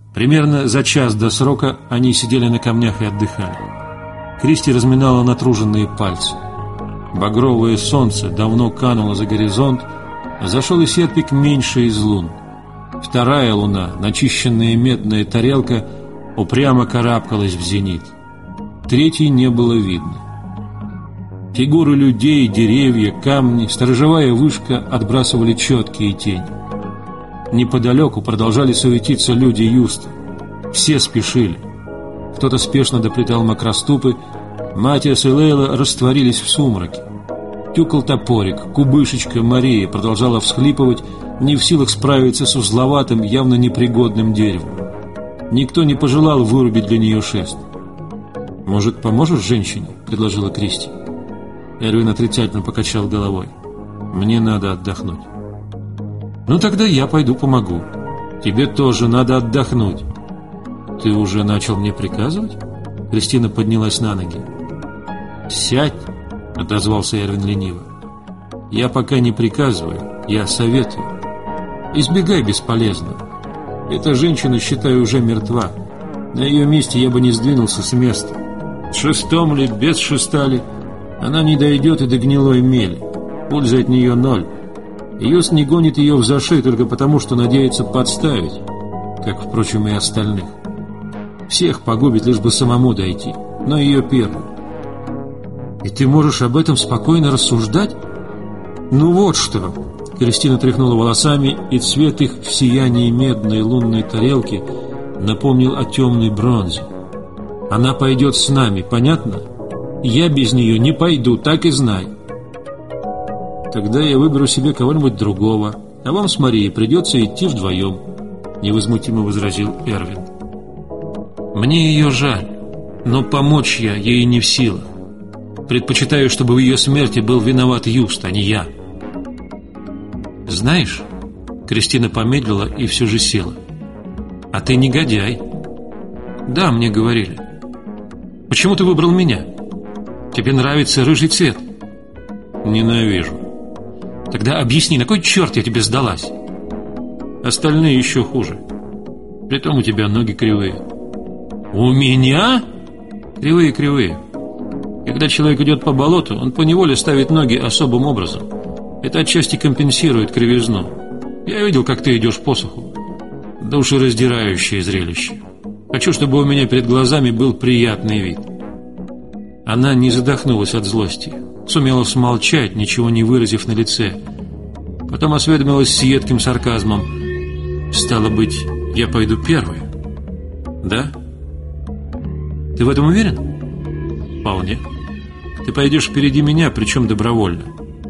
Примерно за час до срока они сидели на камнях и отдыхали. Кристи разминала натруженные пальцы. Багровое солнце давно кануло за горизонт, а зашел и Серпик меньше из лун. Вторая луна, начищенная медная тарелка, упрямо карабкалась в зенит. Третьей не было видно. Фигуры людей, деревья, камни, сторожевая вышка отбрасывали четкие тени. Неподалеку продолжали суетиться люди Юста. Все спешили. Кто-то спешно доплетал макроступы. Матиас и Лейла растворились в сумраке. Тюкал топорик, кубышечка Мария продолжала всхлипывать, не в силах справиться с узловатым, явно непригодным деревом. Никто не пожелал вырубить для нее шест. «Может, поможешь женщине?» – предложила Кристи. Эрвин отрицательно покачал головой. «Мне надо отдохнуть». «Ну тогда я пойду помогу. Тебе тоже надо отдохнуть». «Ты уже начал мне приказывать?» Кристина поднялась на ноги. «Сядь», — отозвался Эрвин лениво. «Я пока не приказываю, я советую. Избегай бесполезного. Эта женщина, считаю, уже мертва. На ее месте я бы не сдвинулся с места. С шестом ли, без шеста ли, она не дойдет и до гнилой мели. Пользы от нее ноль. Юст не гонит ее в зашей только потому, что надеется подставить, как, впрочем, и остальных. Всех погубит, лишь бы самому дойти, но ее первую. И ты можешь об этом спокойно рассуждать? Ну вот что!» Кристина тряхнула волосами, и цвет их в сиянии медной лунной тарелки напомнил о темной бронзе. «Она пойдет с нами, понятно? Я без нее не пойду, так и знай». «Тогда я выберу себе кого-нибудь другого, а вам с Марией придется идти вдвоем», — невозмутимо возразил Эрвин. «Мне ее жаль, но помочь я ей не в силах. Предпочитаю, чтобы в ее смерти был виноват Юст, а не я». «Знаешь...» — Кристина помедлила и все же села. «А ты негодяй». «Да, мне говорили». «Почему ты выбрал меня? Тебе нравится рыжий цвет?» «Ненавижу». «Тогда объясни, на кой черт я тебе сдалась?» «Остальные еще хуже. Притом у тебя ноги кривые». «У меня?» «Кривые. Когда человек идет по болоту, он поневоле ставит ноги особым образом. Это отчасти компенсирует кривизну. Я видел, как ты идешь по суху. Душераздирающее зрелище. Хочу, чтобы у меня перед глазами был приятный вид». Она не задохнулась от злости, сумела смолчать, ничего не выразив на лице. Потом осведомилась с едким сарказмом. «Стало быть, я пойду первой?» «Да?» «Ты в этом уверен?» «Вполне. Ты пойдешь впереди меня, причем добровольно».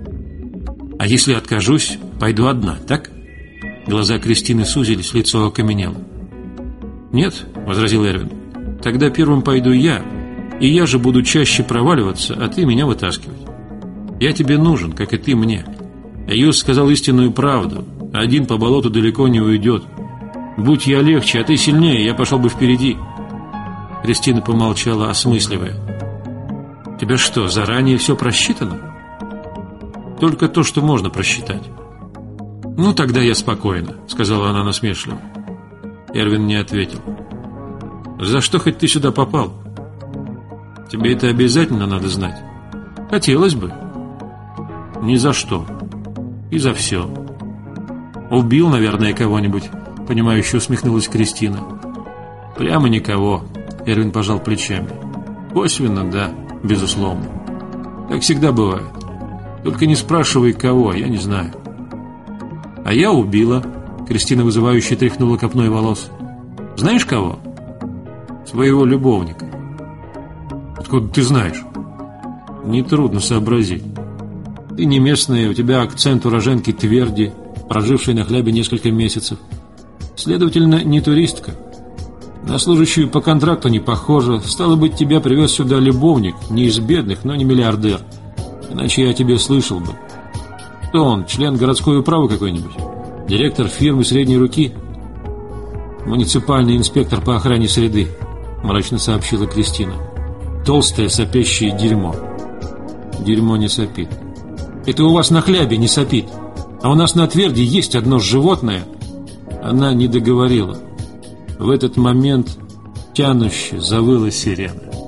«А если откажусь, пойду одна, так?» Глаза Кристины сузились, лицо окаменело. «Нет», — возразил Эрвин, — «тогда первым пойду я, и я же буду чаще проваливаться, а ты меня вытаскивать. Я тебе нужен, как и ты мне. Юст сказал истинную правду. Один по болоту далеко не уйдет. Будь я легче, а ты сильнее, я пошел бы впереди». Кристина помолчала, осмысливая. «Тебе что, заранее все просчитано?» «Только то, что можно просчитать». «Ну, тогда я спокойна», — сказала она насмешливо. Эрвин не ответил. «За что хоть ты сюда попал? Тебе это обязательно надо знать?» «Хотелось бы». «Ни за что. И за все». «Убил, наверное, кого-нибудь», — понимающе усмехнулась Кристина. «Прямо никого», — Эрвин пожал плечами. «Косвенно, да, безусловно. Как всегда бывает. Только не спрашивай, кого, я не знаю». «А я убила», — Кристина вызывающе тряхнула копной волос. «Знаешь кого?» «Своего любовника». «Откуда ты знаешь?» «Нетрудно сообразить. Ты не местная, у тебя акцент уроженки Тверди, прожившей на хлябе несколько месяцев. Следовательно, не туристка. На служащую по контракту не похожа. Стало быть, тебя привез сюда любовник, не из бедных, но не миллиардер. Иначе я о тебе слышал бы. Кто он, член городской управы какой-нибудь? Директор фирмы средней руки?» «Муниципальный инспектор по охране среды», — мрачно сообщила Кристина. «Толстое сопящее дерьмо». «Дерьмо не сопит». «Это у вас на хлябе не сопит. А у нас на Тверди есть одно животное». Она не договорила. В этот момент тянуще завыла сирена.